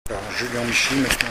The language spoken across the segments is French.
Alors, Julien Michel maintenant.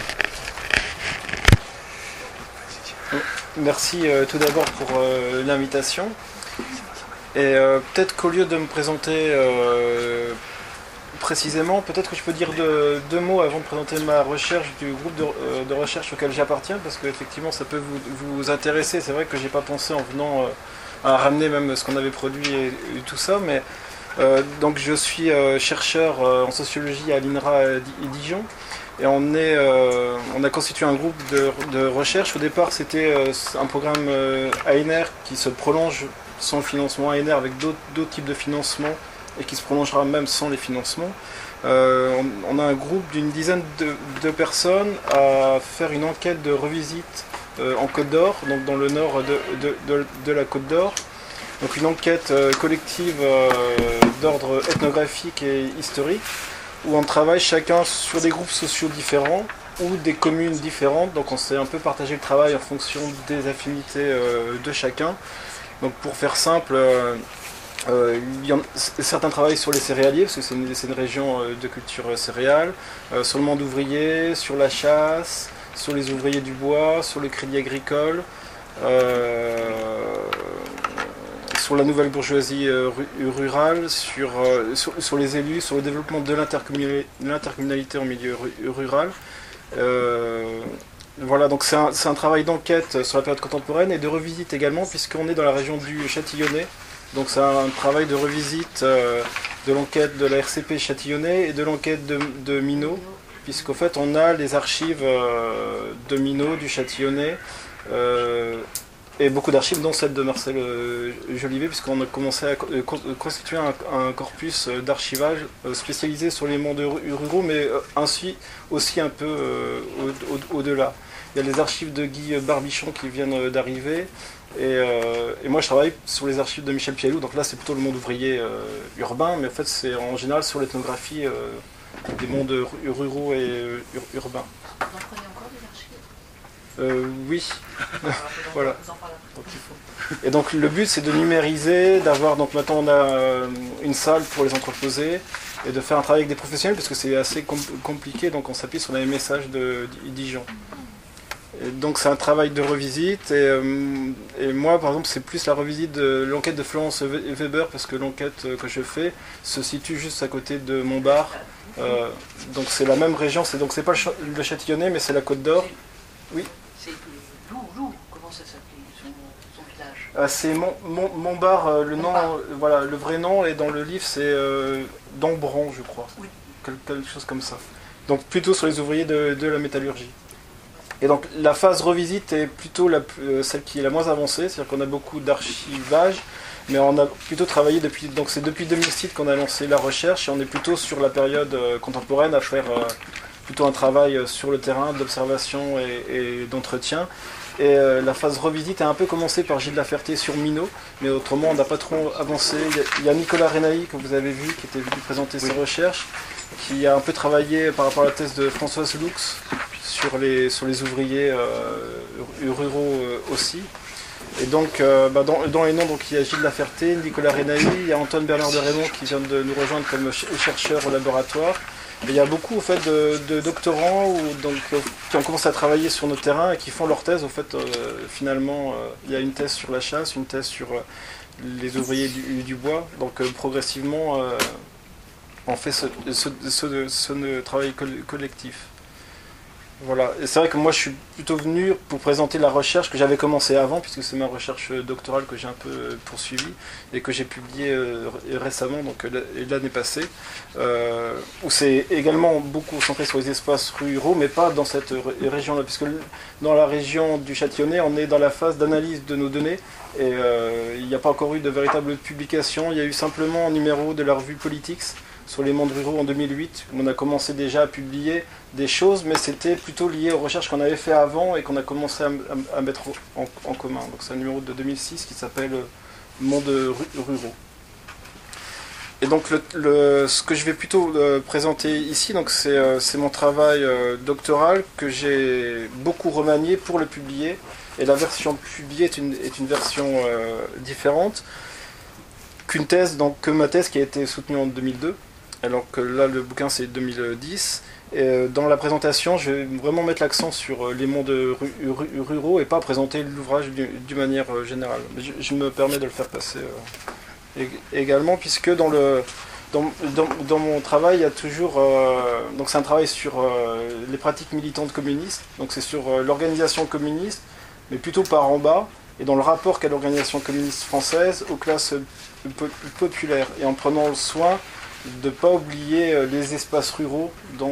Merci tout d'abord pour l'invitation. Et peut-être qu'au lieu de me présenter précisément, peut-être que je peux dire deux mots avant de présenter ma recherche du groupe de recherche auquel j'appartiens, parce qu'effectivement ça peut vous intéresser. C'est vrai que j'ai pas pensé en venant à ramener même ce qu'on avait produit et tout ça, mais donc je suis chercheur en sociologie à l'INRA Dijon. Et on a constitué un groupe de recherche. Au départ, c'était un programme ANR qui se prolonge sans le financement ANR avec d'autres types de financement et qui se prolongera même sans les financements. On a un groupe d'une dizaine de personnes à faire une enquête de revisite en Côte d'Or, donc dans le nord de la Côte d'Or. Donc une enquête collective d'ordre ethnographique et historique, où on travaille chacun sur des groupes sociaux différents ou des communes différentes. Donc on s'est un peu partagé le travail en fonction des affinités de chacun. Donc pour faire simple, certains travaillent sur les céréaliers, parce que c'est une région de culture céréale, sur le monde ouvrier, sur la chasse, sur les ouvriers du bois, sur le crédit agricole, sur la nouvelle bourgeoisie rurale, sur les élus, sur le développement de l'intercommunalité en milieu rural. Voilà, donc c'est un travail d'enquête sur la période contemporaine et de revisite également, puisqu'on est dans la région du Châtillonnais. Donc c'est un travail de revisite de l'enquête de la RCP Châtillonnais et de l'enquête de Minot, puisqu'au fait on a les archives de Minot, du Châtillonnais, et beaucoup d'archives, dont celle de Marcel Jolivet, puisqu'on a commencé à constituer un corpus d'archivage spécialisé sur les mondes ruraux, mais ainsi aussi un peu au-delà. Il y a les archives de Guy Barbichon qui viennent d'arriver, et moi je travaille sur les archives de Michel Pialou, donc là c'est plutôt le monde ouvrier urbain, mais en fait c'est en général sur l'ethnographie des mondes ruraux et urbains. Vous en prenez encore des archives ? Oui, voilà. Et donc le but c'est de numériser, d'avoir, donc maintenant on a une salle pour les entreposer et de faire un travail avec des professionnels parce que c'est assez compliqué, donc on s'appuie sur les messages de Dijon. Et donc c'est un travail de revisite et moi par exemple c'est plus la revisite de l'enquête de Florence Weber, parce que l'enquête que je fais se situe juste à côté de Montbard, donc c'est la même région, donc c'est pas le Châtillonnais mais c'est la Côte d'Or. Oui. C'est Lou, comment ça s'appelait son village? C'est Montbard, le nom, voilà, le vrai nom, et dans le livre c'est Dombron, je crois, Oui. Quelque chose comme ça. Donc plutôt sur les ouvriers de la métallurgie. Et donc la phase revisite est plutôt celle qui est la moins avancée, c'est-à-dire qu'on a beaucoup d'archivage, mais on a plutôt travaillé donc c'est depuis 2006 qu'on a lancé la recherche, et on est plutôt sur la période contemporaine à faire plutôt un travail sur le terrain d'observation et d'entretien. Et la phase revisite a un peu commencé par Gilles Laferté sur Minot, mais autrement on n'a pas trop avancé. Il y a Nicolas Renaï que vous avez vu, qui était venu présenter ses recherches, qui a un peu travaillé par rapport à la thèse de Françoise Lux sur les ouvriers ruraux aussi. Et donc dans les noms, donc, il y a Gilles Laferté, Nicolas Renaï, il y a Antoine Bernard de Raymond qui vient de nous rejoindre comme chercheur au laboratoire. Et il y a beaucoup au fait, de doctorants qui ont commencé à travailler sur nos terrains et qui font leur thèse. Au fait, finalement, il y a une thèse sur la chasse, une thèse sur les ouvriers du bois. Donc progressivement, on fait ce travail collectif. Voilà, et c'est vrai que moi je suis plutôt venu pour présenter la recherche que j'avais commencée avant, puisque c'est ma recherche doctorale que j'ai un peu poursuivie et que j'ai publiée récemment, donc l'année passée, où c'est également beaucoup centré sur les espaces ruraux, mais pas dans cette région-là, puisque dans la région du Châtillonnais, on est dans la phase d'analyse de nos données, et il n'y a pas encore eu de véritable publication. Il y a eu simplement un numéro de la revue Politics sur les mondes ruraux en 2008, où on a commencé déjà à publier des choses, mais c'était plutôt lié aux recherches qu'on avait fait avant et qu'on a commencé à mettre en commun. Donc c'est un numéro de 2006 qui s'appelle Mondes ruraux. Et donc ce que je vais plutôt présenter ici, donc c'est mon travail doctoral que j'ai beaucoup remanié pour le publier, et la version publiée est une version différente que ma thèse qui a été soutenue en 2002. alors que là le bouquin c'est 2010. Et dans la présentation, je vais vraiment mettre l'accent sur les mondes ruraux et pas présenter l'ouvrage d'une manière générale. Je me permets de le faire passer également, puisque dans mon travail, il y a toujours... donc c'est un travail sur les pratiques militantes communistes, donc c'est sur l'organisation communiste, mais plutôt par en bas, et dans le rapport qu'a l'organisation communiste française aux classes populaires, et en prenant le soin de ne pas oublier les espaces ruraux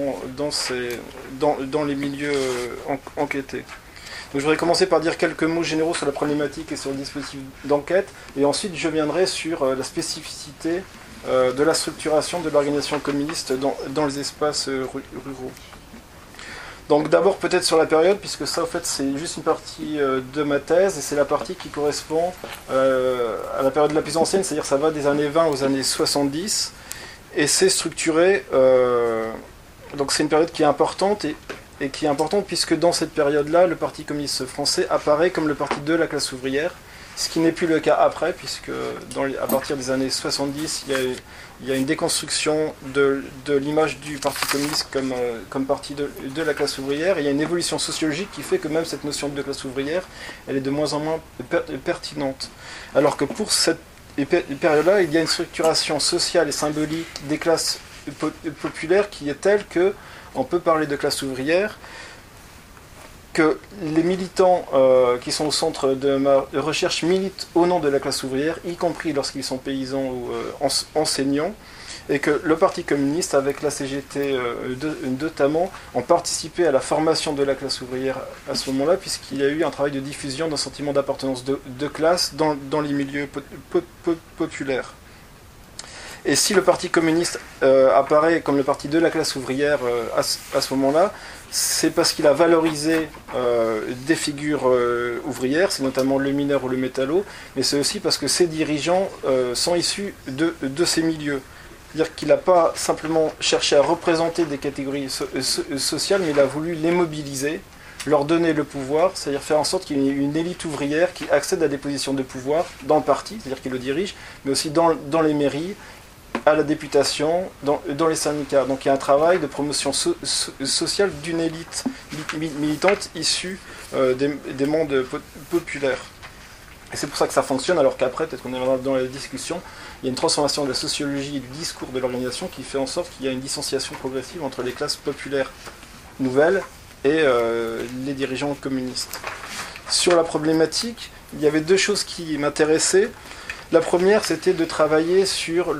dans les milieux enquêtés. Donc, je voudrais commencer par dire quelques mots généraux sur la problématique et sur le dispositif d'enquête, et ensuite je viendrai sur la spécificité de la structuration de l'organisation communiste dans les espaces ruraux. Donc d'abord peut-être sur la période, puisque ça en fait c'est juste une partie de ma thèse, et c'est la partie qui correspond à la période la plus ancienne, c'est-à-dire ça va des années 20 aux années 70, et c'est structuré, donc c'est une période qui est importante, et qui est importante puisque dans cette période-là, le Parti communiste français apparaît comme le parti de la classe ouvrière, ce qui n'est plus le cas après, puisque à partir des années 70, il y a une déconstruction de l'image du Parti communiste comme parti de la classe ouvrière, et il y a une évolution sociologique qui fait que même cette notion de classe ouvrière, elle est de moins en moins pertinente. Alors que pour cette période-là, il y a une structuration sociale et symbolique des classes populaires qui est telle que on peut parler de classe ouvrière, que les militants qui sont au centre de ma recherche militent au nom de la classe ouvrière, y compris lorsqu'ils sont paysans ou enseignants, et que le Parti communiste, avec la CGT notamment, ont participé à la formation de la classe ouvrière à ce moment-là, puisqu'il y a eu un travail de diffusion d'un sentiment d'appartenance de classe dans les milieux populaires. Et si le Parti communiste apparaît comme le parti de la classe ouvrière à ce moment-là, c'est parce qu'il a valorisé des figures ouvrières, c'est notamment le mineur ou le métallo, mais c'est aussi parce que ses dirigeants sont issus de ces milieux. C'est-à-dire qu'il n'a pas simplement cherché à représenter des catégories sociales, mais il a voulu les mobiliser, leur donner le pouvoir, c'est-à-dire faire en sorte qu'il y ait une élite ouvrière qui accède à des positions de pouvoir dans le parti, c'est-à-dire qu'il le dirige, mais aussi dans les mairies, à la députation, dans les syndicats. Donc il y a un travail de promotion sociale d'une élite militante issue des mondes populaires. Et c'est pour ça que ça fonctionne, alors qu'après, peut-être qu'on est dans la discussion, il y a une transformation de la sociologie et du discours de l'organisation qui fait en sorte qu'il y a une distanciation progressive entre les classes populaires nouvelles et les dirigeants communistes. Sur la problématique, il y avait deux choses qui m'intéressaient. La première, c'était de travailler sur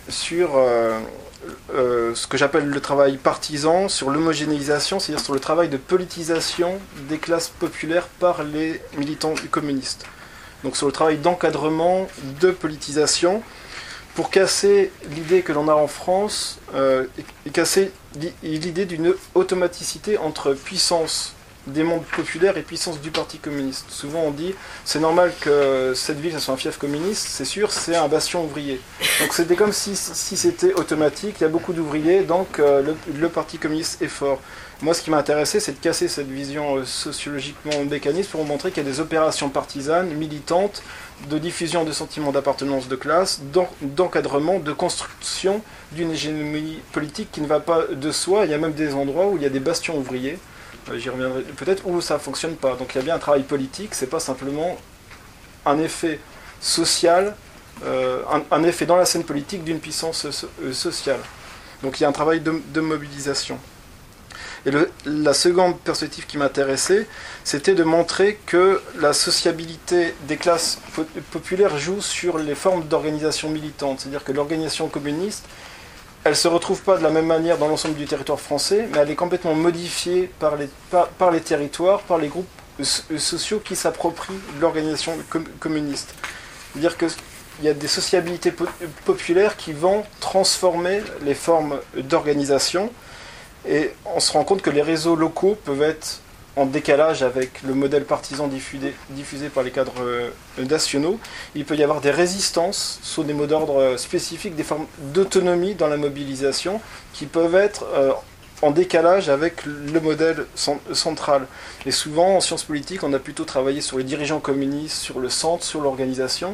ce que j'appelle le travail partisan, sur l'homogénéisation, c'est-à-dire sur le travail de politisation des classes populaires par les militants communistes. Donc sur le travail d'encadrement, de politisation, pour casser l'idée que l'on a en France, et casser l'idée d'une automaticité entre puissance des mondes populaires et puissance du Parti communiste. Souvent on dit, c'est normal que cette ville soit un fief communiste, c'est sûr, c'est un bastion ouvrier. Donc c'était comme si c'était automatique, il y a beaucoup d'ouvriers, donc le Parti communiste est fort. Moi ce qui m'a intéressé, c'est de casser cette vision sociologiquement mécaniste pour montrer qu'il y a des opérations partisanes, militantes, de diffusion de sentiments d'appartenance de classe, d'encadrement, de construction d'une hégémonie politique qui ne va pas de soi. Il y a même des endroits où il y a des bastions ouvriers, j'y reviendrai peut-être, où ça ne fonctionne pas. Donc il y a bien un travail politique, c'est pas simplement un effet social, un effet dans la scène politique d'une puissance sociale. Donc il y a un travail de mobilisation. Et la seconde perspective qui m'intéressait, c'était de montrer que la sociabilité des classes populaires joue sur les formes d'organisation militante. C'est-à-dire que l'organisation communiste, elle ne se retrouve pas de la même manière dans l'ensemble du territoire français, mais elle est complètement modifiée par les territoires, par les groupes sociaux qui s'approprient l'organisation communiste. C'est-à-dire qu'il y a des sociabilités populaires qui vont transformer les formes d'organisation, et on se rend compte que les réseaux locaux peuvent être en décalage avec le modèle partisan diffusé par les cadres nationaux. Il peut y avoir des résistances sur des mots d'ordre spécifiques, des formes d'autonomie dans la mobilisation qui peuvent être en décalage avec le modèle central. Et souvent, en sciences politiques, on a plutôt travaillé sur les dirigeants communistes, sur le centre, sur l'organisation,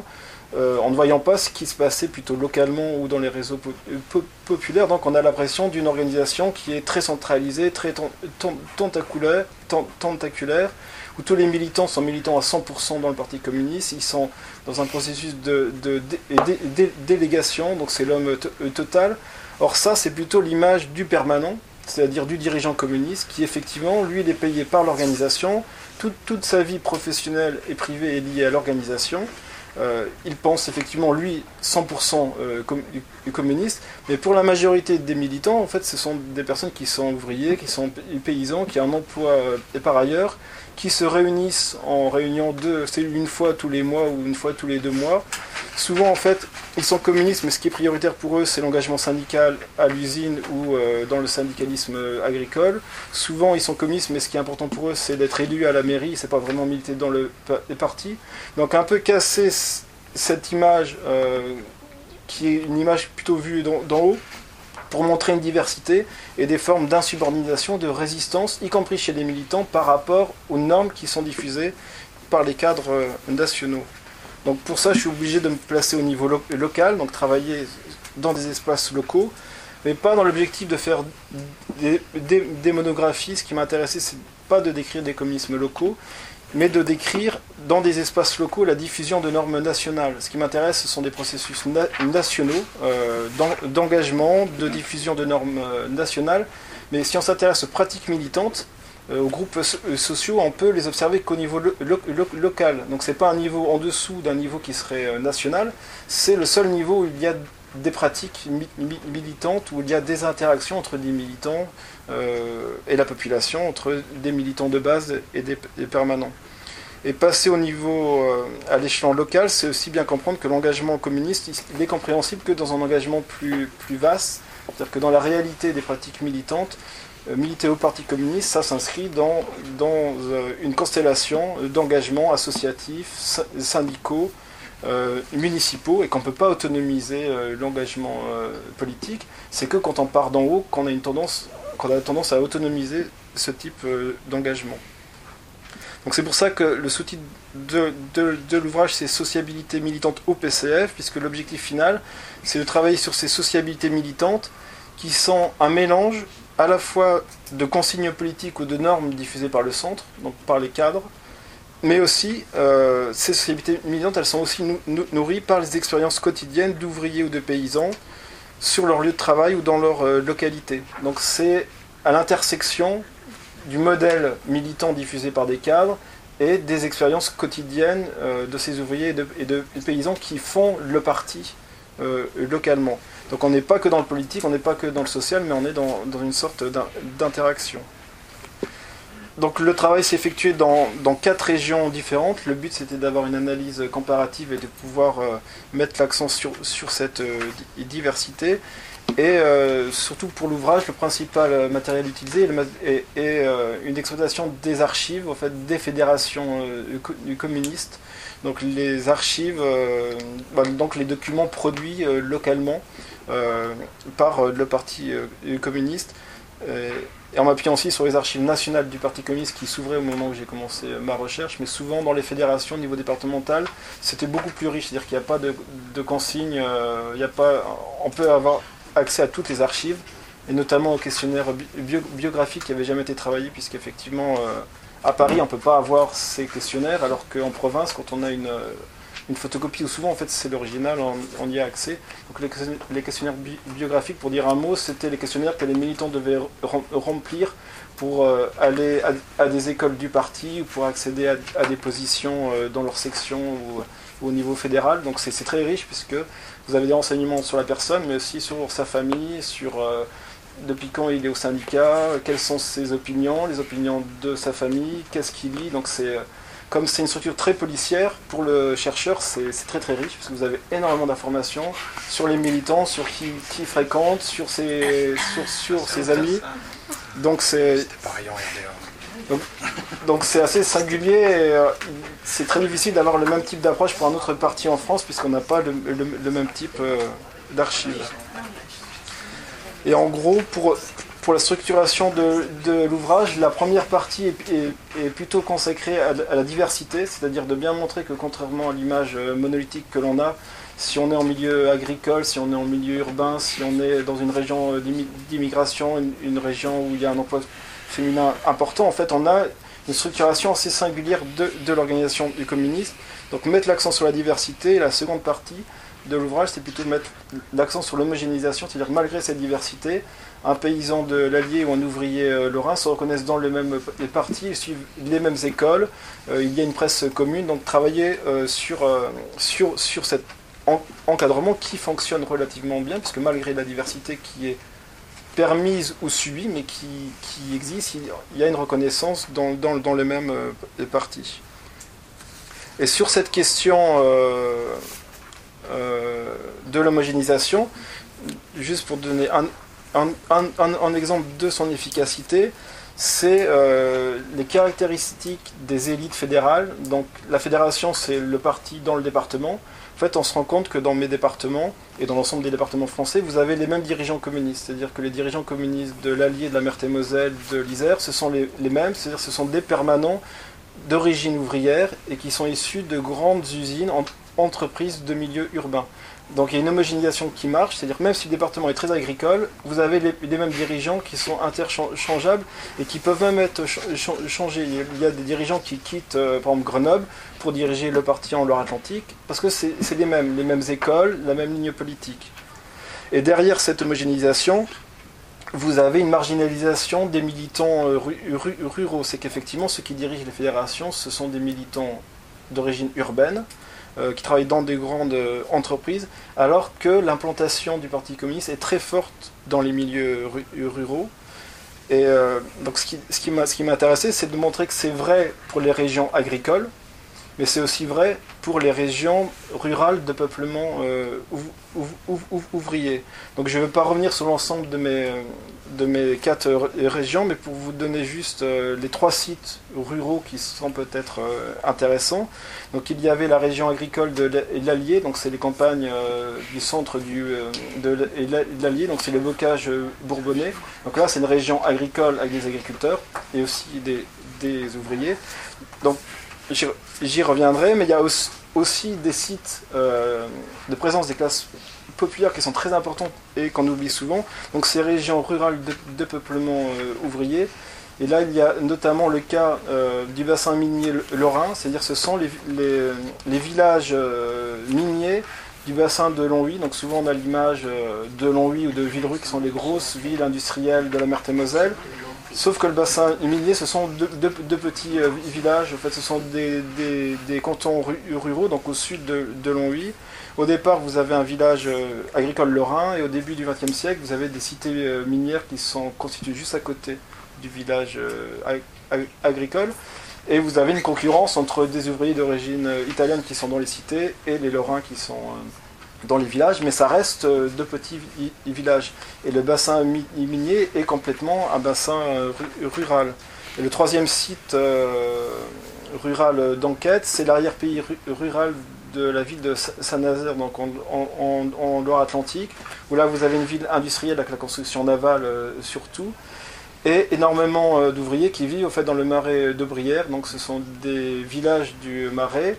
en ne voyant pas ce qui se passait plutôt localement ou dans les réseaux populaires. Donc on a l'impression d'une organisation qui est très centralisée, très tentaculaire, où tous les militants sont militants à 100% dans le Parti communiste. Ils sont dans un processus de délégation, donc c'est l'homme total. Or ça, c'est plutôt l'image du permanent, c'est-à-dire du dirigeant communiste, qui effectivement, lui, il est payé par l'organisation. Toute sa vie professionnelle et privée est liée à l'organisation. Il pense effectivement, lui, 100% communiste, mais pour la majorité des militants, en fait, ce sont des personnes qui sont ouvriers, qui sont paysans, qui ont un emploi et par ailleurs, qui se réunissent en réunion une fois tous les mois ou une fois tous les 2 mois. Souvent, en fait, ils sont communistes, mais ce qui est prioritaire pour eux, c'est l'engagement syndical à l'usine ou dans le syndicalisme agricole. Souvent, ils sont communistes, mais ce qui est important pour eux, c'est d'être élus à la mairie, c'est pas vraiment militer dans les partis. Donc, un peu casser cette image, qui est une image plutôt vue d'en haut, pour montrer une diversité et des formes d'insubordination, de résistance, y compris chez les militants, par rapport aux normes qui sont diffusées par les cadres nationaux. Donc pour ça, je suis obligé de me placer au niveau local, donc travailler dans des espaces locaux, mais pas dans l'objectif de faire des monographies. Ce qui m'intéressait, c'est pas de décrire des communismes locaux, mais de décrire dans des espaces locaux la diffusion de normes nationales. Ce qui m'intéresse, ce sont des processus nationaux, d'engagement, de diffusion de normes nationales. Mais si on s'intéresse aux pratiques militantes, aux groupes sociaux, on peut les observer qu'au niveau local. Donc c'est pas un niveau en dessous d'un niveau qui serait national, c'est le seul niveau où il y a des pratiques militantes, où il y a des interactions entre des militants et la population, entre des militants de base et des permanents. Et passer au niveau, à l'échelon local, c'est aussi bien comprendre que l'engagement communiste, il est compréhensible que dans un engagement plus vaste, c'est-à-dire que dans la réalité des pratiques militantes, militer au Parti communiste, ça s'inscrit dans une constellation d'engagements associatifs, syndicaux, municipaux, et qu'on ne peut pas autonomiser l'engagement politique. C'est que quand on part d'en haut qu'on a tendance à autonomiser ce type d'engagement. Donc c'est pour ça que le sous-titre de l'ouvrage, c'est Sociabilité militante au PCF, puisque l'objectif final, c'est de travailler sur ces sociabilités militantes qui sont un mélange à la fois de consignes politiques ou de normes diffusées par le centre, donc par les cadres, mais aussi, ces sociabilités militantes, elles sont aussi nourries par les expériences quotidiennes d'ouvriers ou de paysans sur leur lieu de travail ou dans leur localité. Donc c'est à l'intersection du modèle militant diffusé par des cadres et des expériences quotidiennes de ces ouvriers et de paysans qui font le parti localement. Donc on n'est pas que dans le politique, on n'est pas que dans le social, mais on est dans une sorte d'interaction. Donc le travail s'est effectué dans 4 régions différentes. Le but, c'était d'avoir une analyse comparative et de pouvoir mettre l'accent sur cette diversité. Et surtout pour l'ouvrage, le principal matériel utilisé est une exploitation des archives, en fait, des fédérations communistes. Donc les archives, donc les documents produits localement par le Parti communiste. Et en m'appuyant aussi sur les archives nationales du Parti communiste qui s'ouvraient au moment où j'ai commencé ma recherche, mais souvent dans les fédérations au niveau départemental, c'était beaucoup plus riche, c'est-à-dire qu'il n'y a pas de consignes, on peut avoir accès à toutes les archives, et notamment aux questionnaires biographiques qui n'avaient jamais été travaillés, puisqu'effectivement, à Paris, on ne peut pas avoir ces questionnaires, alors qu'en province, quand on a une photocopie, ou souvent en fait c'est l'original, on y a accès. Donc les questionnaires biographiques, pour dire un mot, c'était les questionnaires que les militants devaient remplir pour aller à des écoles du parti ou pour accéder à des positions dans leur section ou au niveau fédéral. Donc c'est très riche puisque vous avez des renseignements sur la personne, mais aussi sur sa famille, sur depuis quand il est au syndicat, quelles sont ses opinions, les opinions de sa famille, qu'est-ce qu'il lit. Donc comme c'est une structure très policière, pour le chercheur, c'est très très riche, parce que vous avez énormément d'informations sur les militants, sur qui fréquente, sur ses amis. Donc c'est donc c'est assez singulier, et c'est très difficile d'avoir le même type d'approche pour un autre parti en France, puisqu'on n'a pas le même type d'archives. Et en gros, pour pour la structuration de l'ouvrage, la première partie est plutôt consacrée à la diversité, c'est-à-dire de bien montrer que contrairement à l'image monolithique que l'on a, si on est en milieu agricole, si on est en milieu urbain, si on est dans une région d'immigration, une région où il y a un emploi féminin important, en fait on a une structuration assez singulière de l'organisation du communisme. Donc mettre l'accent sur la diversité, et la seconde partie de l'ouvrage, c'est plutôt mettre l'accent sur l'homogénéisation, c'est-à-dire malgré cette diversité, un paysan de l'Allier ou un ouvrier lorrain se reconnaissent dans les partis, ils suivent les mêmes écoles, il y a une presse commune, donc travailler sur cet encadrement qui fonctionne relativement bien, puisque malgré la diversité qui est permise ou subie, mais qui existe, il y a une reconnaissance dans les mêmes partis. Et sur cette question de l'homogénéisation, juste pour donner un exemple de son efficacité, c'est les caractéristiques des élites fédérales. Donc la fédération, c'est le parti dans le département. En fait, on se rend compte que dans mes départements, et dans l'ensemble des départements français, vous avez les mêmes dirigeants communistes. C'est-à-dire que les dirigeants communistes de l'Allier, de la Meurthe-et-Moselle, de l'Isère, ce sont les mêmes, c'est-à-dire que ce sont des permanents d'origine ouvrière et qui sont issus de grandes usines, entreprises de milieu urbain. Donc il y a une homogénéisation qui marche, c'est-à-dire que même si le département est très agricole, vous avez les mêmes dirigeants qui sont interchangeables et qui peuvent même être changés. Il y a des dirigeants qui quittent par exemple Grenoble pour diriger le parti en Loire-Atlantique, parce que c'est les mêmes écoles, la même ligne politique. Et derrière cette homogénéisation, vous avez une marginalisation des militants ruraux. C'est qu'effectivement, ceux qui dirigent les fédérations, ce sont des militants d'origine urbaine, qui travaillent dans des grandes entreprises, alors que l'implantation du Parti communiste est très forte dans les milieux ruraux. Et donc ce qui m'a intéressé, c'est de montrer que c'est vrai pour les régions agricoles, mais c'est aussi vrai pour les régions rurales de peuplement ouvrier. Donc je ne vais pas revenir sur l'ensemble de mes 4 régions, mais pour vous donner juste les 3 sites ruraux qui sont peut-être intéressants. Donc il y avait la région agricole de l'Allier, donc c'est les campagnes du centre de l'Allier, donc c'est le bocage bourbonnais. Donc là c'est une région agricole avec des agriculteurs et aussi des ouvriers. Donc j'y reviendrai, mais il y a aussi des sites de présence des classes populaires qui sont très importantes et qu'on oublie souvent. Donc ces régions rurales de peuplement ouvrier. Et là, il y a notamment le cas du bassin minier lorrain, c'est-à-dire ce sont les villages miniers du bassin de Longwy. Donc souvent on a l'image de Longwy ou de Villerue qui sont les grosses villes industrielles de la Meurthe-et-Moselle. Sauf que le bassin minier, ce sont deux petits villages, en fait ce sont des cantons ruraux, donc au sud de Longwy. Au départ, vous avez un village agricole lorrain, et au début du XXe siècle, vous avez des cités minières qui sont constituées juste à côté du village agricole. Et vous avez une concurrence entre des ouvriers d'origine italienne qui sont dans les cités et les lorrains qui sont dans les villages, mais ça reste 2 petits villages. Et le bassin minier est complètement un bassin rural. Et le 3e site rural d'enquête, c'est l'arrière-pays rural de la ville de Saint-Nazaire, donc en Loire-Atlantique, où là vous avez une ville industrielle avec la construction navale surtout, et énormément d'ouvriers qui vivent au fait dans le marais de Brière. Donc ce sont des villages du marais,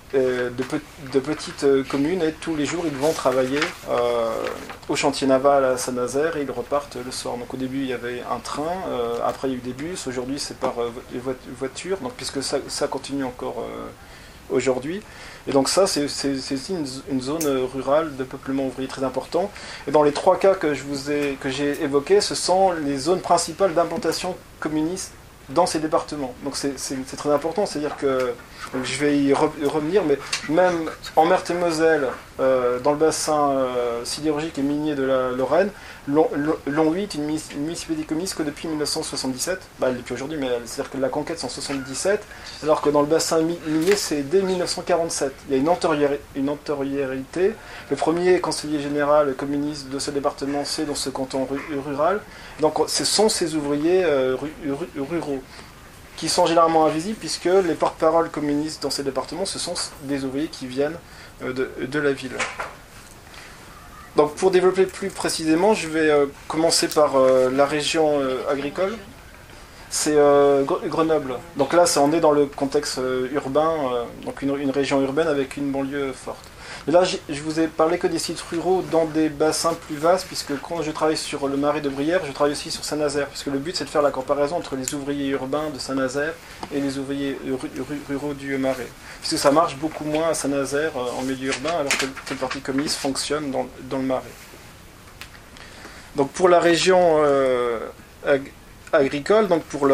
de petites communes, et tous les jours ils vont travailler au chantier naval à Saint-Nazaire et ils repartent le soir. Donc au début il y avait un train, après il y a eu des bus, aujourd'hui c'est par voiture, donc puisque ça continue encore aujourd'hui. Et donc ça c'est aussi une zone rurale de peuplement ouvrier très important. Et dans les 3 cas que j'ai évoqués, ce sont les zones principales d'implantation communiste dans ces départements. Donc c'est très important, c'est-à-dire que, donc je vais y revenir, mais même en Meurthe-et-Moselle, dans le bassin sidérurgique et minier de la Lorraine, Longwy est une municipalité communiste que depuis 1977, depuis aujourd'hui, mais c'est-à-dire que la conquête c'est en 1977, alors que dans le bassin minier c'est dès 1947. Il y a une antériorité. Le premier conseiller général communiste de ce département, c'est dans ce canton rural. Donc ce sont ces ouvriers ruraux qui sont généralement invisibles, puisque les porte-paroles communistes dans ces départements, ce sont des ouvriers qui viennent de la ville. Donc pour développer plus précisément, je vais commencer par la région agricole. C'est Grenoble. Donc là, on est dans le contexte urbain, donc une région urbaine avec une banlieue forte. Et là, je vous ai parlé que des sites ruraux dans des bassins plus vastes, puisque quand je travaille sur le marais de Brière, je travaille aussi sur Saint-Nazaire, puisque le but c'est de faire la comparaison entre les ouvriers urbains de Saint-Nazaire et les ouvriers ruraux du marais. Puisque ça marche beaucoup moins à Saint-Nazaire en milieu urbain, alors que le Parti communiste fonctionne dans le marais. Donc pour la région agricole, donc pour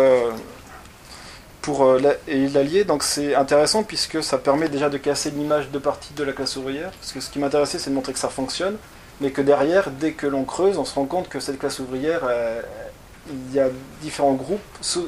l'Allier, donc c'est intéressant puisque ça permet déjà de casser l'image de partie de la classe ouvrière, parce que ce qui m'intéressait c'est de montrer que ça fonctionne, mais que derrière, dès que l'on creuse, on se rend compte que cette classe ouvrière, il y a différents groupes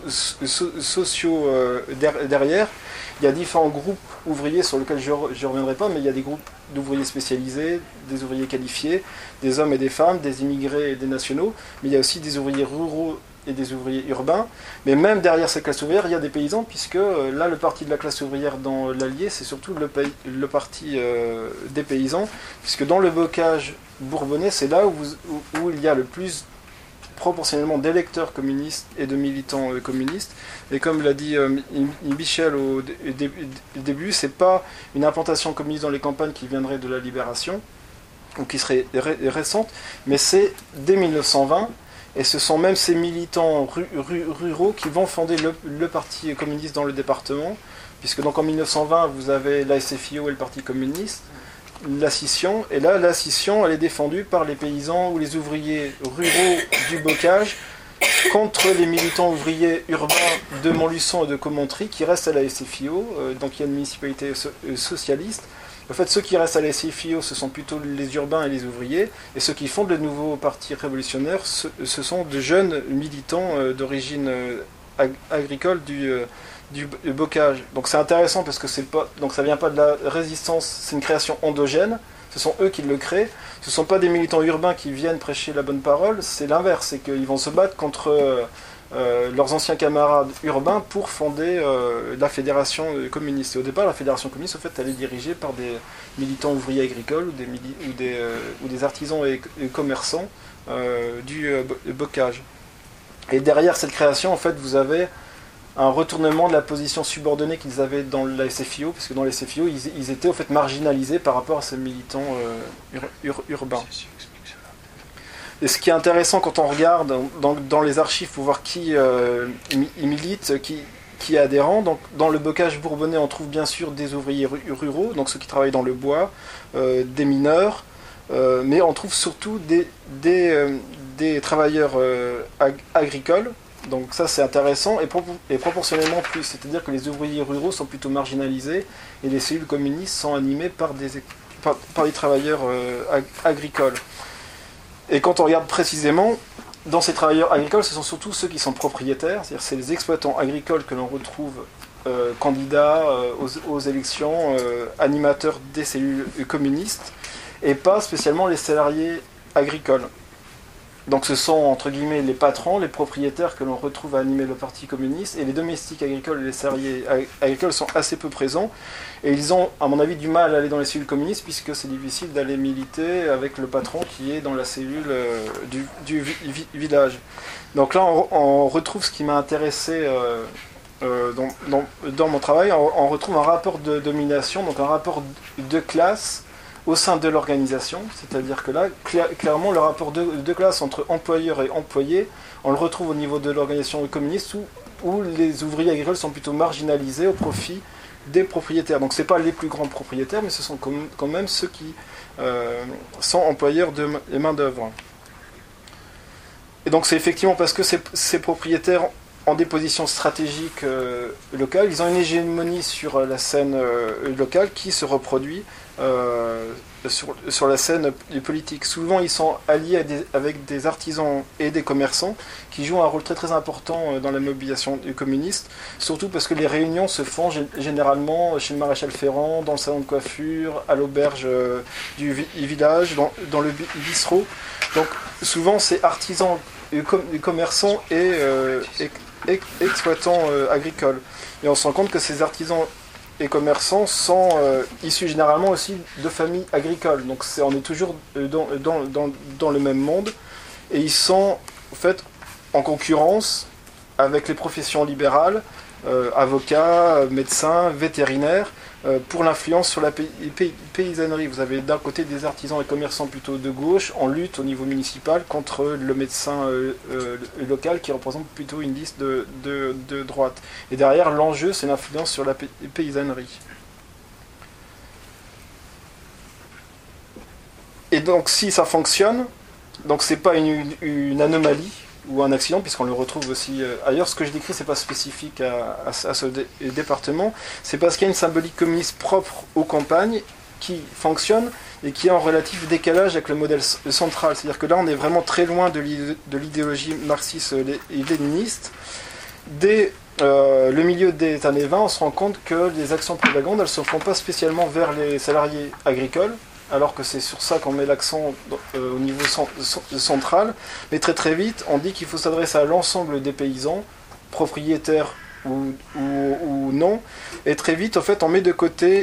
sociaux derrière, il y a différents groupes ouvriers sur lesquels je ne reviendrai pas, mais il y a des groupes d'ouvriers spécialisés, des ouvriers qualifiés, des hommes et des femmes, des immigrés et des nationaux, mais il y a aussi des ouvriers ruraux et des ouvriers urbains, mais même derrière cette classe ouvrière, il y a des paysans, puisque là, le parti de la classe ouvrière dans l'Allier, c'est surtout le parti des paysans, puisque dans le bocage bourbonnais, c'est là où il y a le plus proportionnellement d'électeurs communistes et de militants communistes. Et comme l'a dit Michel au début, c'est pas une implantation communiste dans les campagnes qui viendrait de la libération, ou qui serait récente, mais c'est dès 1920. Et ce sont même ces militants ruraux qui vont fonder le Parti communiste dans le département, puisque donc en 1920, vous avez la SFIO et le Parti communiste, la scission, et là, la scission, elle est défendue par les paysans ou les ouvriers ruraux du bocage contre les militants ouvriers urbains de Montluçon et de Commentry qui restent à la SFIO, donc il y a une municipalité socialiste. En fait, ceux qui restent à la SFIO, ce sont plutôt les urbains et les ouvriers, et ceux qui fondent le nouveau parti révolutionnaire, ce sont de jeunes militants d'origine agricole du bocage. Donc c'est intéressant parce que ça vient pas de la résistance, c'est une création endogène, ce sont eux qui le créent, ce ne sont pas des militants urbains qui viennent prêcher la bonne parole, c'est l'inverse, c'est qu'ils vont se battre contre leurs anciens camarades urbains pour fonder la fédération communiste. Et au départ, la fédération communiste, en fait, elle est dirigée par des militants ouvriers agricoles ou des artisans et commerçants du bocage. Et derrière cette création, en fait, vous avez un retournement de la position subordonnée qu'ils avaient dans la SFIO, parce que dans la SFIO, ils étaient en fait marginalisés par rapport à ces militants urbains. Et ce qui est intéressant quand on regarde dans les archives pour voir qui milite, qui est adhérent, donc dans le bocage bourbonnais, on trouve bien sûr des ouvriers ruraux, donc ceux qui travaillent dans le bois, des mineurs, mais on trouve surtout des travailleurs agricoles. Donc ça c'est intéressant et proportionnellement plus, c'est-à-dire que les ouvriers ruraux sont plutôt marginalisés et les cellules communistes sont animées par les travailleurs agricoles. Et quand on regarde précisément, dans ces travailleurs agricoles, ce sont surtout ceux qui sont propriétaires, c'est-à-dire c'est les exploitants agricoles que l'on retrouve candidats aux élections, animateurs des cellules communistes, et pas spécialement les salariés agricoles. Donc ce sont entre guillemets les patrons, les propriétaires que l'on retrouve à animer le Parti communiste, et les domestiques agricoles et les salariés agricoles sont assez peu présents, et ils ont à mon avis du mal à aller dans les cellules communistes puisque c'est difficile d'aller militer avec le patron qui est dans la cellule du village. Donc là on retrouve ce qui m'a intéressé dans mon travail, on retrouve un rapport de domination, donc un rapport de classe au sein de l'organisation, c'est-à-dire que là, clairement, le rapport de classe entre employeurs et employés, on le retrouve au niveau de l'organisation communiste où les ouvriers agricoles sont plutôt marginalisés au profit des propriétaires. Donc ce n'est pas les plus grands propriétaires, mais ce sont quand même ceux qui sont employeurs de main-d'œuvre. Et donc c'est effectivement parce que ces propriétaires ont des positions stratégiques locales, ils ont une hégémonie sur la scène locale qui se reproduit sur la scène politique. Souvent, ils sont alliés avec des artisans et des commerçants qui jouent un rôle très très important dans la mobilisation communiste, surtout parce que les réunions se font généralement chez le maréchal Ferrand, dans le salon de coiffure, à l'auberge du village, dans le bistrot. Donc souvent, c'est artisans, commerçants et exploitants agricoles. Et on se rend compte que ces artisans et commerçants sont issus généralement aussi de familles agricoles. Donc on est toujours dans le même monde. Et ils sont en fait en concurrence avec les professions libérales, avocats, médecins, vétérinaires, pour l'influence sur la paysannerie. Vous avez d'un côté des artisans et commerçants plutôt de gauche en lutte au niveau municipal contre le médecin local qui représente plutôt une liste de droite. Et derrière, l'enjeu, c'est l'influence sur la paysannerie. Et donc, si ça fonctionne, donc c'est pas une anomalie ou un accident, puisqu'on le retrouve aussi ailleurs. Ce que je décris, c'est pas spécifique à ce département. C'est parce qu'il y a une symbolique communiste propre aux campagnes qui fonctionne et qui est en relatif décalage avec le modèle central. C'est-à-dire que là, on est vraiment très loin de l'idéologie marxiste et léniniste. Dès le milieu des années 20, on se rend compte que les actions de propagande, elles ne se font pas spécialement vers les salariés agricoles, alors que c'est sur ça qu'on met l'accent au niveau central. Mais très très vite, on dit qu'il faut s'adresser à l'ensemble des paysans, propriétaires ou non. Et très vite, en fait, on met de côté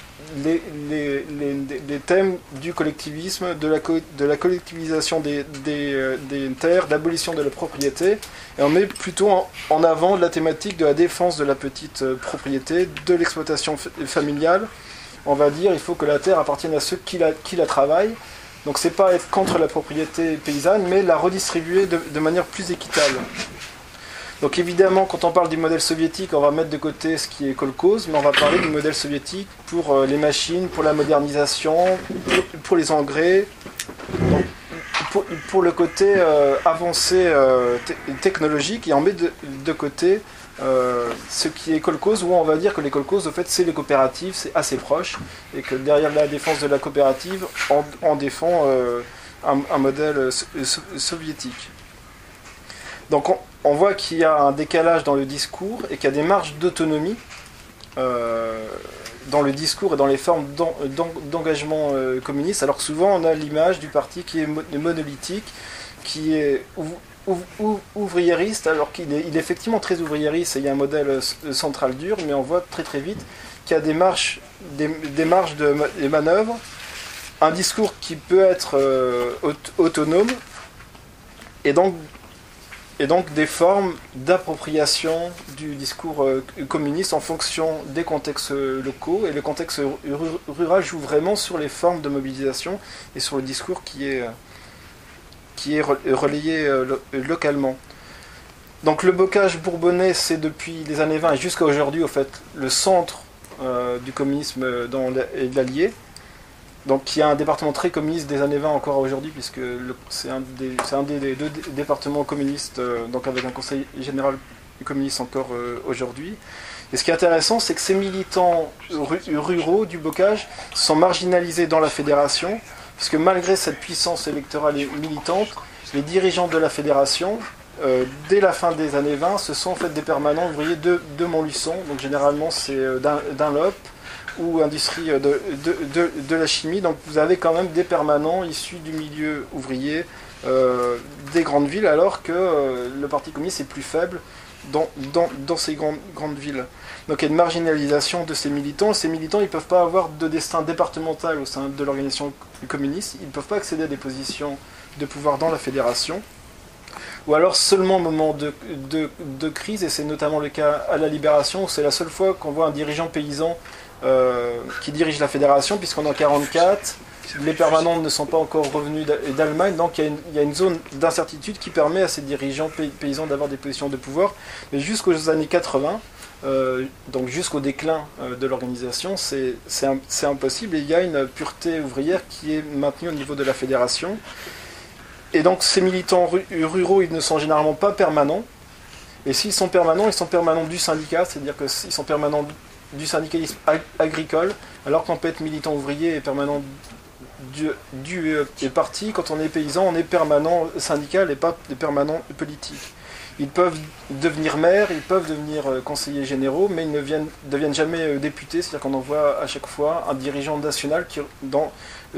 les thèmes du collectivisme, de la collectivisation des terres, d'abolition de la propriété. Et on met plutôt en avant la thématique de la défense de la petite propriété, de l'exploitation familiale. On va dire il faut que la terre appartienne à ceux qui la travaillent. Donc c'est pas être contre la propriété paysanne, mais la redistribuer de manière plus équitable. Donc évidemment, quand on parle du modèle soviétique, on va mettre de côté ce qui est kolkhoz, mais on va parler du modèle soviétique pour les machines, pour la modernisation, pour les engrais, donc, pour le côté avancé technologique, et on met de côté ce qui est kolkhoz, où on va dire que les kolkhozes, au fait, c'est les coopératives, c'est assez proche, et que derrière la défense de la coopérative, on défend un modèle soviétique. Donc on voit qu'il y a un décalage dans le discours et qu'il y a des marges d'autonomie dans le discours et dans les formes d'engagement communiste, alors que souvent on a l'image du parti qui est monolithique, qui est ouvriériste, alors qu'il est effectivement très ouvriériste et il y a un modèle central dur, mais on voit très très vite qu'il y a des marges de manœuvre, un discours qui peut être autonome, et donc des formes d'appropriation du discours communiste en fonction des contextes locaux, et le contexte rural joue vraiment sur les formes de mobilisation et sur le discours qui est relayé localement. Donc le bocage bourbonnais, c'est depuis les années 20 et jusqu'à aujourd'hui, au fait, le centre du communisme et de l'Allier. Donc il y a un département très communiste des années 20 encore aujourd'hui, puisque c'est un des deux départements communistes, donc avec un conseil général communiste encore aujourd'hui. Et ce qui est intéressant, c'est que ces militants ruraux du bocage sont marginalisés dans la fédération, puisque malgré cette puissance électorale et militante, les dirigeants de la fédération, dès la fin des années 20, ce sont en fait des permanents ouvriers de Montluçon, donc généralement c'est Dunlop, ou industrie de la chimie. Donc vous avez quand même des permanents issus du milieu ouvrier des grandes villes, alors que le Parti communiste est plus faible dans ces grandes villes. Donc il y a une marginalisation de ces militants. Ces militants, ils ne peuvent pas avoir de destin départemental au sein de l'organisation communiste. Ils ne peuvent pas accéder à des positions de pouvoir dans la fédération. Ou alors seulement au moment de crise, et c'est notamment le cas à la Libération, où c'est la seule fois qu'on voit un dirigeant paysan qui dirige la fédération, puisqu'en 1944, les permanents ne sont pas encore revenus d'Allemagne, donc il y a une zone d'incertitude qui permet à ces dirigeants paysans d'avoir des positions de pouvoir. Mais jusqu'aux années 80, donc jusqu'au déclin de l'organisation, c'est impossible, et il y a une pureté ouvrière qui est maintenue au niveau de la fédération. Et donc ces militants ruraux, ils ne sont généralement pas permanents, et s'ils sont permanents du syndicat, c'est-à-dire qu'ils sont permanents du syndicalisme agricole, alors qu'on peut être militant ouvrier et permanent du parti. Quand on est paysan, on est permanent syndical et pas permanent politique. Ils peuvent devenir maires, ils peuvent devenir conseillers généraux, mais ils ne deviennent jamais députés, c'est-à-dire qu'on envoie à chaque fois un dirigeant national dans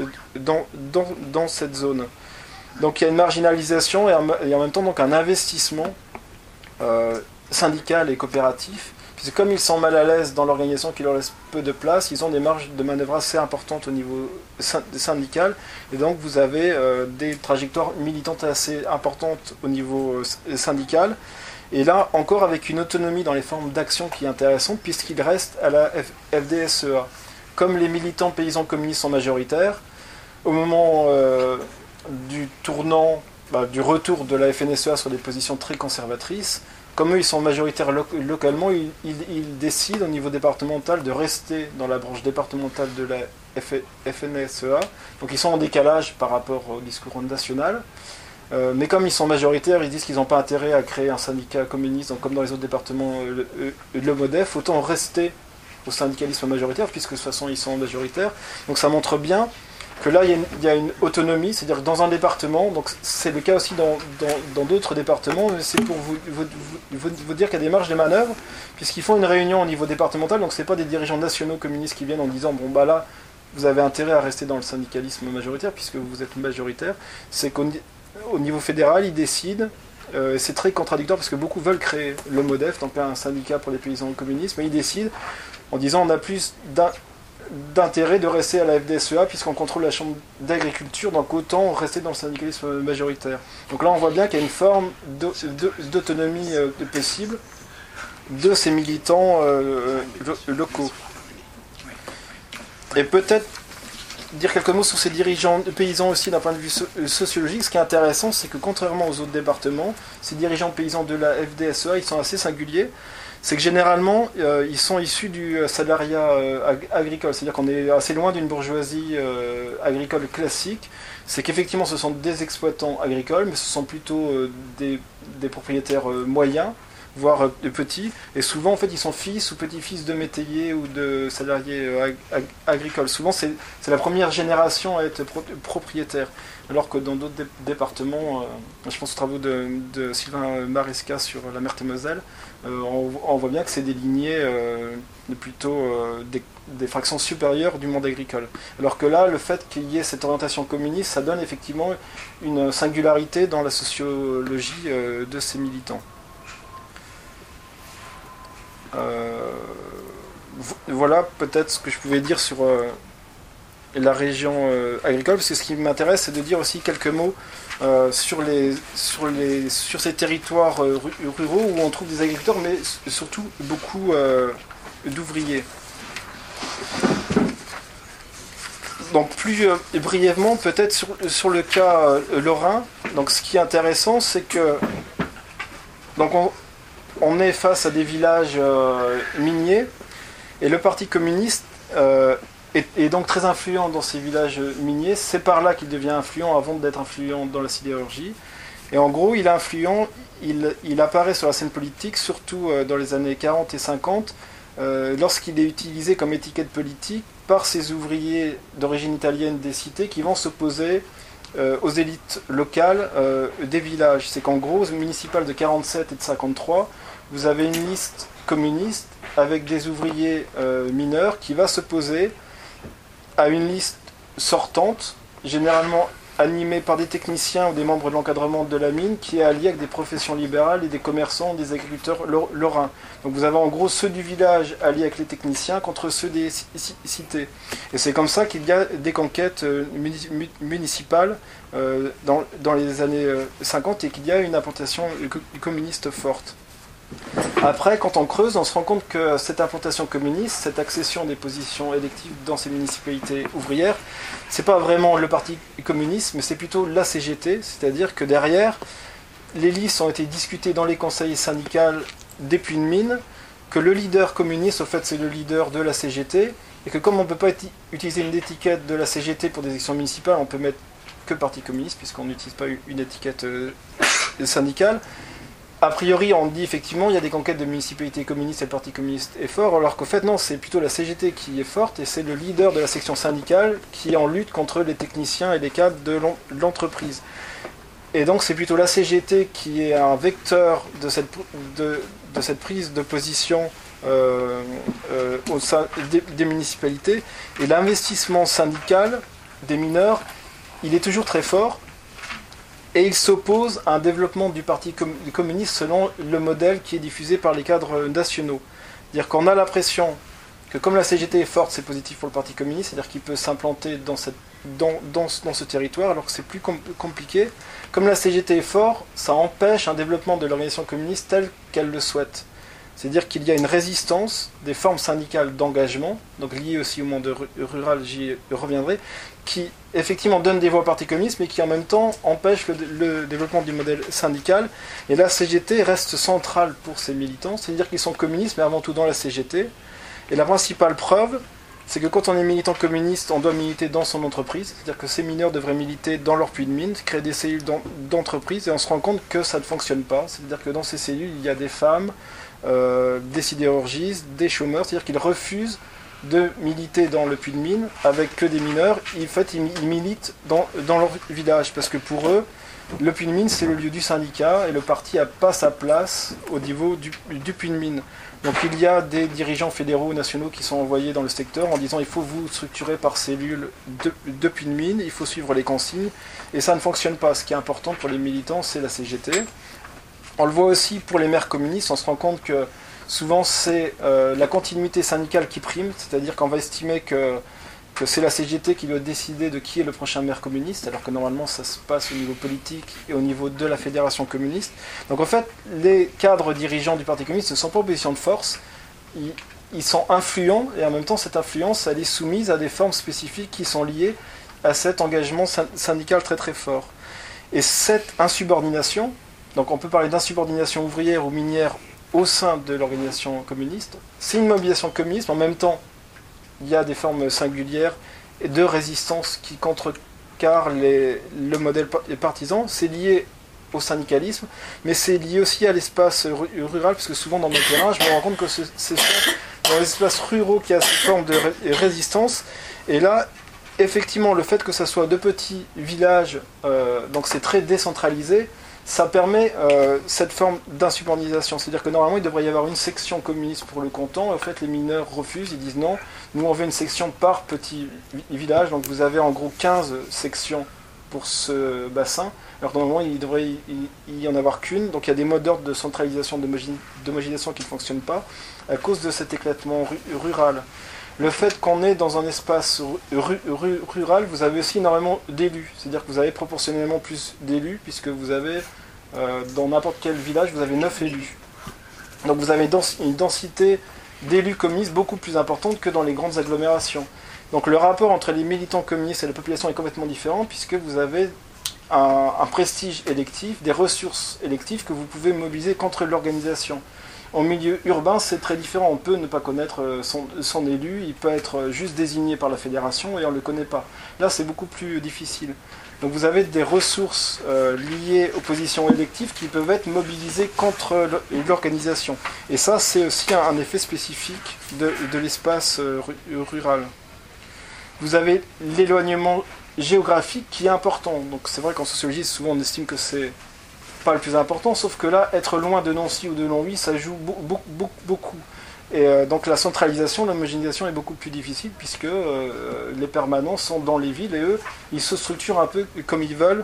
cette zone. Donc il y a une marginalisation et en même temps donc un investissement syndical et coopératif puisque comme ils sont mal à l'aise dans l'organisation qui leur laisse peu de place, ils ont des marges de manœuvre assez importantes au niveau syndical, et donc vous avez des trajectoires militantes assez importantes au niveau syndical, et là encore avec une autonomie dans les formes d'action qui est intéressante, puisqu'ils restent à la FDSEA. Comme les militants paysans communistes sont majoritaires, au moment du tournant, du retour de la FNSEA sur des positions très conservatrices, comme eux ils sont majoritaires localement, ils décident au niveau départemental de rester dans la branche départementale de la FNSEA. Donc ils sont en décalage par rapport au discours national. Mais comme ils sont majoritaires, ils disent qu'ils n'ont pas intérêt à créer un syndicat communiste, donc comme dans les autres départements, le MODEF, autant rester au syndicalisme majoritaire, puisque de toute façon ils sont majoritaires. Donc ça montre bien que là il y a une autonomie, c'est-à-dire que dans un département, donc c'est le cas aussi dans d'autres départements, c'est pour vous dire qu'il y a des marges de manœuvre, puisqu'ils font une réunion au niveau départemental, donc c'est pas des dirigeants nationaux communistes qui viennent en disant bon bah là vous avez intérêt à rester dans le syndicalisme majoritaire puisque vous êtes majoritaire, c'est qu'au niveau fédéral ils décident, et c'est très contradictoire parce que beaucoup veulent créer le MODEF, donc un syndicat pour les paysans communistes, mais ils décident en disant on a plus d'intérêt de rester à la FDSEA puisqu'on contrôle la chambre d'agriculture, donc autant rester dans le syndicalisme majoritaire. Donc là on voit bien qu'il y a une forme d'autonomie possible de ces militants locaux. Et peut-être dire quelques mots sur ces dirigeants paysans aussi d'un point de vue sociologique. Ce qui est intéressant, c'est que contrairement aux autres départements, ces dirigeants paysans de la FDSEA, ils sont assez singuliers. C'est que généralement, ils sont issus du salariat agricole, c'est-à-dire qu'on est assez loin d'une bourgeoisie agricole classique. C'est qu'effectivement, ce sont des exploitants agricoles, mais ce sont plutôt des propriétaires moyens, voire petits, et souvent en fait ils sont fils ou petits-fils de métayers ou de salariés agricoles. Souvent c'est la première génération à être propriétaire, alors que dans d'autres départements, je pense aux travaux de Sylvain Maresca sur la Meurthe-et-Moselle, on voit bien que c'est des lignées plutôt des fractions supérieures du monde agricole. Alors que là, le fait qu'il y ait cette orientation communiste, ça donne effectivement une singularité dans la sociologie de ces militants. Voilà peut-être ce que je pouvais dire sur la région agricole, parce que ce qui m'intéresse c'est de dire aussi quelques mots sur ces territoires ruraux où on trouve des agriculteurs mais surtout beaucoup d'ouvriers. Donc plus brièvement peut-être sur le cas lorrain, donc ce qui est intéressant c'est que donc on est face à des villages miniers, et le Parti communiste est donc très influent dans ces villages miniers. C'est par là qu'il devient influent avant d'être influent dans la sidérurgie. Et en gros, il est influent, il apparaît sur la scène politique, surtout dans les années 40 et 50, lorsqu'il est utilisé comme étiquette politique par ces ouvriers d'origine italienne des cités qui vont s'opposer aux élites locales des villages. C'est qu'en gros, aux municipales de 47 et de 53, vous avez une liste communiste avec des ouvriers mineurs qui va s'opposer à une liste sortante, généralement animée par des techniciens ou des membres de l'encadrement de la mine, qui est alliée avec des professions libérales et des commerçants, des agriculteurs lorrains. Donc vous avez en gros ceux du village alliés avec les techniciens contre ceux des cités. Et c'est comme ça qu'il y a des conquêtes municipales dans les années 50 et qu'il y a une implantation communiste forte. Après, quand on creuse, on se rend compte que cette implantation communiste, cette accession des positions électives dans ces municipalités ouvrières, c'est pas vraiment le parti communiste, mais c'est plutôt la CGT, c'est-à-dire que derrière, les listes ont été discutées dans les conseils syndicaux des puits de mine, que le leader communiste, au fait, c'est le leader de la CGT, et que comme on ne peut pas utiliser une étiquette de la CGT pour des élections municipales, on peut mettre que parti communiste, puisqu'on n'utilise pas une étiquette syndicale. A priori, on dit effectivement il y a des conquêtes de municipalités communistes et le Parti communiste est fort, alors qu'en fait non, c'est plutôt la CGT qui est forte et c'est le leader de la section syndicale qui est en lutte contre les techniciens et les cadres de l'entreprise. Et donc c'est plutôt la CGT qui est un vecteur de cette prise de position au sein des municipalités, et l'investissement syndical des mineurs, il est toujours très fort. Et il s'oppose à un développement du Parti communiste selon le modèle qui est diffusé par les cadres nationaux. C'est-à-dire qu'on a l'impression que comme la CGT est forte, c'est positif pour le Parti communiste, c'est-à-dire qu'il peut s'implanter dans ce territoire, alors que c'est plus compliqué. Comme la CGT est forte, ça empêche un développement de l'organisation communiste telle qu'elle le souhaite. C'est-à-dire qu'il y a une résistance des formes syndicales d'engagement, donc liées aussi au monde rural, j'y reviendrai, qui effectivement donnent des voix au Parti communiste, mais qui en même temps empêchent le développement du modèle syndical. Et la CGT reste centrale pour ses militants, c'est-à-dire qu'ils sont communistes, mais avant tout dans la CGT. Et la principale preuve, c'est que quand on est militant communiste, on doit militer dans son entreprise, c'est-à-dire que ces mineurs devraient militer dans leur puits de mine, créer des cellules d'entreprise, et on se rend compte que ça ne fonctionne pas. C'est-à-dire que dans ces cellules, il y a des femmes, des sidérurgistes, des chômeurs, c'est-à-dire qu'ils refusent de militer dans le puits de mine avec que des mineurs. En fait, ils militent dans leur village, parce que pour eux, le puits de mine, c'est le lieu du syndicat, et le parti n'a pas sa place au niveau du puits de mine. Donc il y a des dirigeants fédéraux nationaux qui sont envoyés dans le secteur en disant il faut vous structurer par cellules de puits de mine, il faut suivre les consignes, et ça ne fonctionne pas. Ce qui est important pour les militants, c'est la CGT. On le voit aussi pour les maires communistes, on se rend compte que souvent c'est la continuité syndicale qui prime, c'est-à-dire qu'on va estimer que c'est la CGT qui doit décider de qui est le prochain maire communiste, alors que normalement ça se passe au niveau politique et au niveau de la fédération communiste. Donc en fait, les cadres dirigeants du Parti communiste ne sont pas en position de force, ils sont influents, et en même temps cette influence elle est soumise à des formes spécifiques qui sont liées à cet engagement syndical très très fort. Et cette insubordination, donc on peut parler d'insubordination ouvrière ou minière au sein de l'organisation communiste, c'est une mobilisation communiste, mais en même temps il y a des formes singulières de résistance qui contrecarrent le modèle partisan. C'est lié au syndicalisme, mais c'est lié aussi à l'espace rural, parce que souvent dans mon terrain, je me rends compte que c'est dans les espaces ruraux qu'il y a cette forme de résistance. Et là, effectivement, le fait que ça soit de petits villages, donc c'est très décentralisé, ça permet cette forme d'insubordination. C'est-à-dire que normalement, il devrait y avoir une section communiste pour le canton, et en fait, les mineurs refusent, ils disent non, nous on veut une section par petit village, donc vous avez en gros 15 sections pour ce bassin, alors normalement, il devrait y en avoir qu'une, donc il y a des modes d'ordre de centralisation, d'homogénéisation qui ne fonctionnent pas, à cause de cet éclatement rural. Le fait qu'on est dans un espace rural, vous avez aussi énormément d'élus. C'est-à-dire que vous avez proportionnellement plus d'élus, puisque vous avez, dans n'importe quel village, vous avez 9 élus. Donc vous avez une densité d'élus communistes beaucoup plus importante que dans les grandes agglomérations. Donc le rapport entre les militants communistes et la population est complètement différent, puisque vous avez un prestige électif, des ressources électives que vous pouvez mobiliser contre l'organisation. En milieu urbain, c'est très différent. On peut ne pas connaître son élu, il peut être juste désigné par la fédération et on ne le connaît pas. Là, c'est beaucoup plus difficile. Donc vous avez des ressources liées aux positions électives qui peuvent être mobilisées contre l'organisation. Et ça, c'est aussi un effet spécifique de l'espace rural. Vous avez l'éloignement géographique qui est important. Donc c'est vrai qu'en sociologie, souvent on estime que c'est pas le plus important, sauf que là, être loin de Nancy ou de Longwy, ça joue beaucoup. Et donc la centralisation, l'homogénéisation est beaucoup plus difficile, puisque les permanents sont dans les villes, et eux, ils se structurent un peu comme ils veulent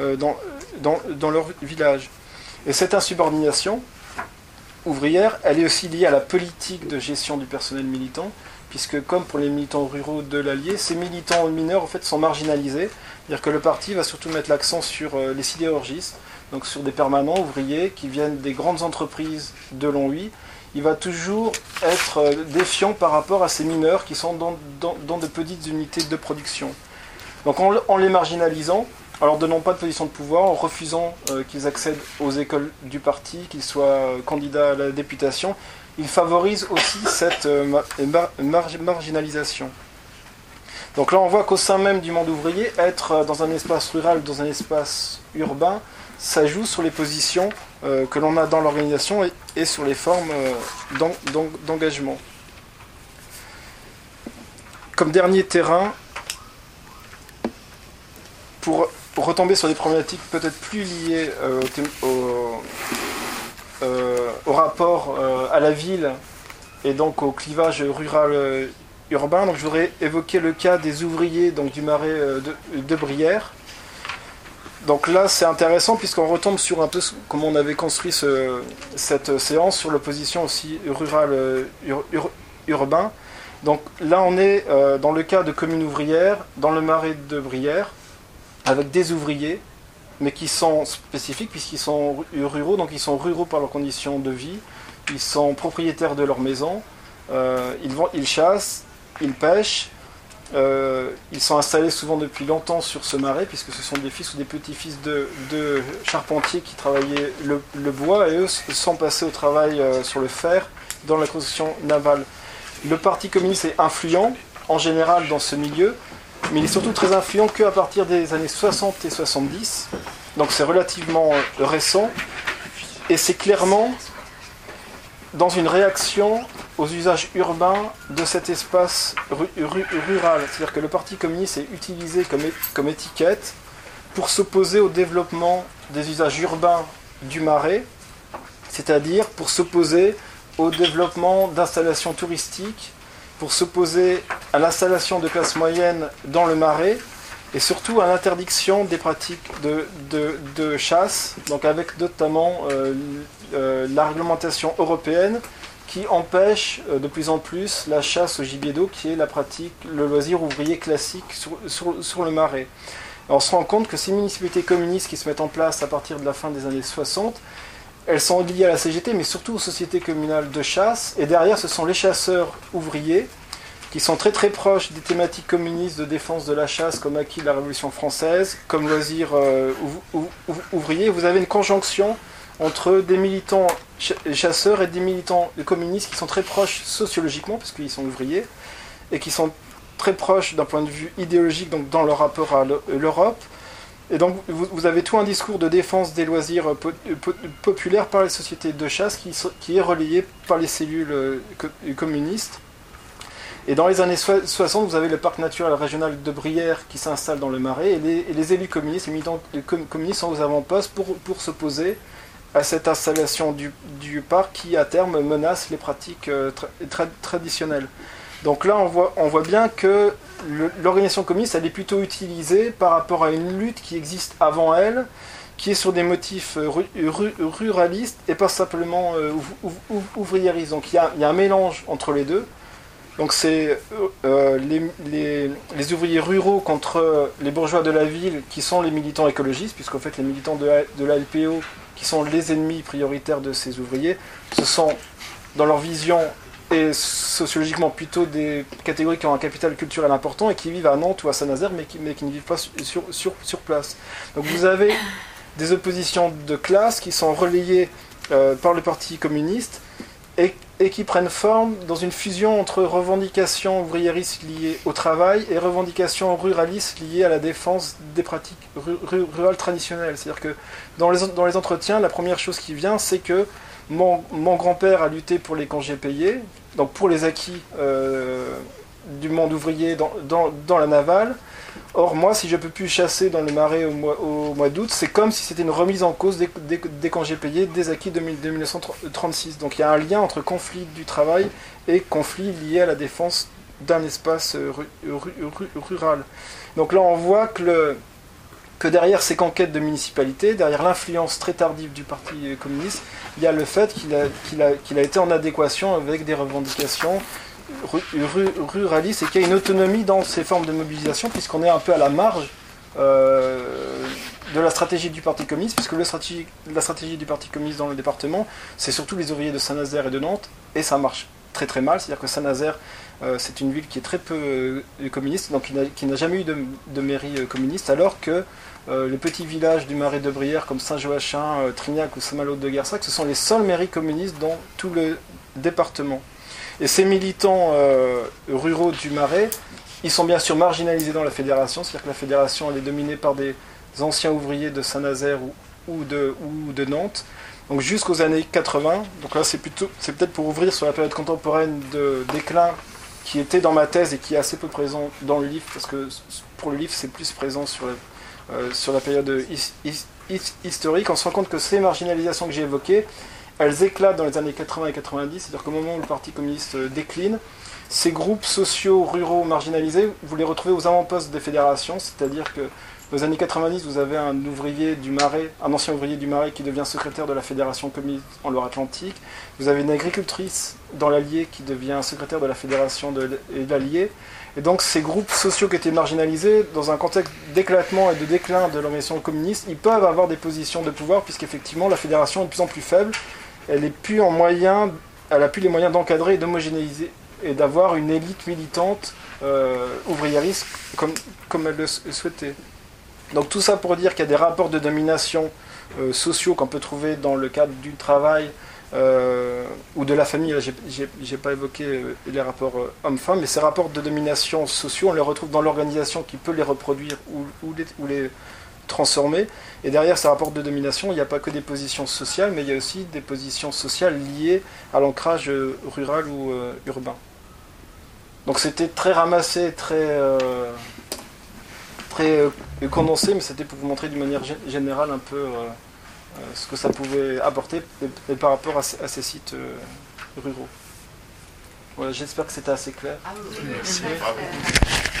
dans leur village. Et cette insubordination ouvrière, elle est aussi liée à la politique de gestion du personnel militant, puisque comme pour les militants ruraux de l'Allier, ces militants mineurs en fait sont marginalisés, c'est-à-dire que le parti va surtout mettre l'accent sur les sidérurgistes, donc sur des permanents ouvriers qui viennent des grandes entreprises de Longwy. Il va toujours être défiant par rapport à ces mineurs qui sont dans de petites unités de production. Donc en les marginalisant, en leur donnant pas de position de pouvoir, en refusant qu'ils accèdent aux écoles du parti, qu'ils soient candidats à la députation, il favorise aussi cette marginalisation. Donc là on voit qu'au sein même du monde ouvrier, être dans un espace rural, dans un espace urbain, ça joue sur les positions que l'on a dans l'organisation et sur les formes d'engagement. Comme dernier terrain, pour retomber sur des problématiques peut-être plus liées au rapport à la ville et donc au clivage rural-urbain, donc je voudrais évoquer le cas des ouvriers donc, du marais de Brière. Donc là, c'est intéressant puisqu'on retombe sur un peu comment on avait construit cette séance sur l'opposition aussi rural-urbain. Donc là, on est dans le cas de communes ouvrières, dans le Marais de Brière, avec des ouvriers, mais qui sont spécifiques puisqu'ils sont ruraux, donc ils sont ruraux par leurs conditions de vie, ils sont propriétaires de leur maison, ils chassent, ils pêchent, ils sont installés souvent depuis longtemps sur ce marais, puisque ce sont des fils ou des petits-fils de charpentiers qui travaillaient le bois, et eux sont passés au travail sur le fer dans la construction navale. Le Parti communiste est influent, en général, dans ce milieu, mais il est surtout très influent qu'à partir des années 60 et 70, donc c'est relativement récent, et c'est clairement dans une réaction aux usages urbains de cet espace rural. C'est-à-dire que le Parti communiste est utilisé comme étiquette pour s'opposer au développement des usages urbains du Marais, c'est-à-dire pour s'opposer au développement d'installations touristiques, pour s'opposer à l'installation de classes moyennes dans le Marais, et surtout à l'interdiction des pratiques de chasse, donc avec notamment la réglementation européenne qui empêche de plus en plus la chasse au gibier d'eau, qui est la pratique, le loisir ouvrier classique sur le Marais. Et on se rend compte que ces municipalités communistes qui se mettent en place à partir de la fin des années 60, elles sont liées à la CGT, mais surtout aux sociétés communales de chasse, et derrière ce sont les chasseurs ouvriers, qui sont très très proches des thématiques communistes de défense de la chasse comme acquis de la Révolution française, comme loisir ouvrier. Vous avez une conjonction entre des militants chasseurs et des militants communistes qui sont très proches sociologiquement, parce qu'ils sont ouvriers, et qui sont très proches d'un point de vue idéologique, donc dans leur rapport à l'Europe. Et donc vous avez tout un discours de défense des loisirs populaires par les sociétés de chasse qui est relayé par les cellules communistes. Et dans les années 60, vous avez le parc naturel régional de Brière qui s'installe dans le Marais, et les élus communistes, les militants communistes sont aux avant-postes pour s'opposer à cette installation du parc qui, à terme, menace les pratiques traditionnelles. Donc là, on voit bien que l'organisation communiste, elle est plutôt utilisée par rapport à une lutte qui existe avant elle, qui est sur des motifs ruralistes et pas simplement ouvriéristes. Donc il y a un mélange entre les deux. Donc c'est les ouvriers ruraux contre les bourgeois de la ville qui sont les militants écologistes, puisqu'en fait les militants de la LPO, qui sont les ennemis prioritaires de ces ouvriers, ce sont dans leur vision et sociologiquement plutôt des catégories qui ont un capital culturel important et qui vivent à Nantes ou à Saint-Nazaire, mais qui ne vivent pas sur place. Donc vous avez des oppositions de classe qui sont relayées par le Parti communiste et qui prennent forme dans une fusion entre revendications ouvriéristes liées au travail et revendications ruralistes liées à la défense des pratiques rurales traditionnelles. C'est-à-dire que dans les entretiens, la première chose qui vient, c'est que mon grand-père a lutté pour les congés payés, donc pour les acquis du monde ouvrier dans la navale. Or, moi, si je ne peux plus chasser dans le Marais au mois d'août, c'est comme si c'était une remise en cause des congés payés, des acquis de 1936. Donc il y a un lien entre conflit du travail et conflit lié à la défense d'un espace rural. Donc là, on voit que derrière ces conquêtes de municipalité, derrière l'influence très tardive du Parti communiste, il y a le fait qu'il a été en adéquation avec des revendications ruraliste et qu'il y a une autonomie dans ces formes de mobilisation, puisqu'on est un peu à la marge de la stratégie du Parti communiste, puisque la stratégie du Parti communiste dans le département, c'est surtout les ouvriers de Saint-Nazaire et de Nantes, et ça marche très très mal. C'est-à-dire que Saint-Nazaire, c'est une ville qui est très peu communiste, donc qui n'a jamais eu de mairie communiste, alors que les petits villages du Marais de Brière comme Saint-Joachim, Trignac ou Saint-Malo de Guersac, ce sont les seules mairies communistes dans tout le département. Et ces militants ruraux du Marais, ils sont bien sûr marginalisés dans la fédération, c'est-à-dire que la fédération elle est dominée par des anciens ouvriers de Saint-Nazaire ou de Nantes, donc jusqu'aux années 80. Donc là c'est peut-être pour ouvrir sur la période contemporaine de déclin qui était dans ma thèse et qui est assez peu présent dans le livre, parce que pour le livre c'est plus présent sur la période historique. On se rend compte que ces marginalisations que j'ai évoquées, elles éclatent dans les années 80 et 90, c'est-à-dire qu'au moment où le Parti communiste décline, ces groupes sociaux ruraux marginalisés, vous les retrouvez aux avant-postes des fédérations, c'est-à-dire que Dans les années 90, vous avez un ouvrier du Marais, un ancien ouvrier du Marais qui devient secrétaire de la Fédération communiste en Loire-Atlantique. Vous avez une agricultrice dans l'Allier qui devient secrétaire de la Fédération de l'Allier. Et donc ces groupes sociaux qui étaient marginalisés, dans un contexte d'éclatement et de déclin de l'organisation communiste, ils peuvent avoir des positions de pouvoir, puisqu'effectivement la fédération est de plus en plus faible. Elle n'a plus les moyens d'encadrer et d'homogénéiser et d'avoir une élite militante ouvriériste comme elle le souhaitait. Donc tout ça pour dire qu'il y a des rapports de domination sociaux qu'on peut trouver dans le cadre du travail ou de la famille. Là, j'ai pas évoqué les rapports hommes-femmes, mais ces rapports de domination sociaux, on les retrouve dans l'organisation qui peut les reproduire ou les transformer. Et derrière ces rapports de domination, il n'y a pas que des positions sociales, mais il y a aussi des positions sociales liées à l'ancrage rural ou urbain. Donc c'était très ramassé, très condensé, mais c'était pour vous montrer d'une manière générale un peu ce que ça pouvait apporter et par rapport à ces sites ruraux. Voilà, j'espère que c'était assez clair. Ah oui, merci.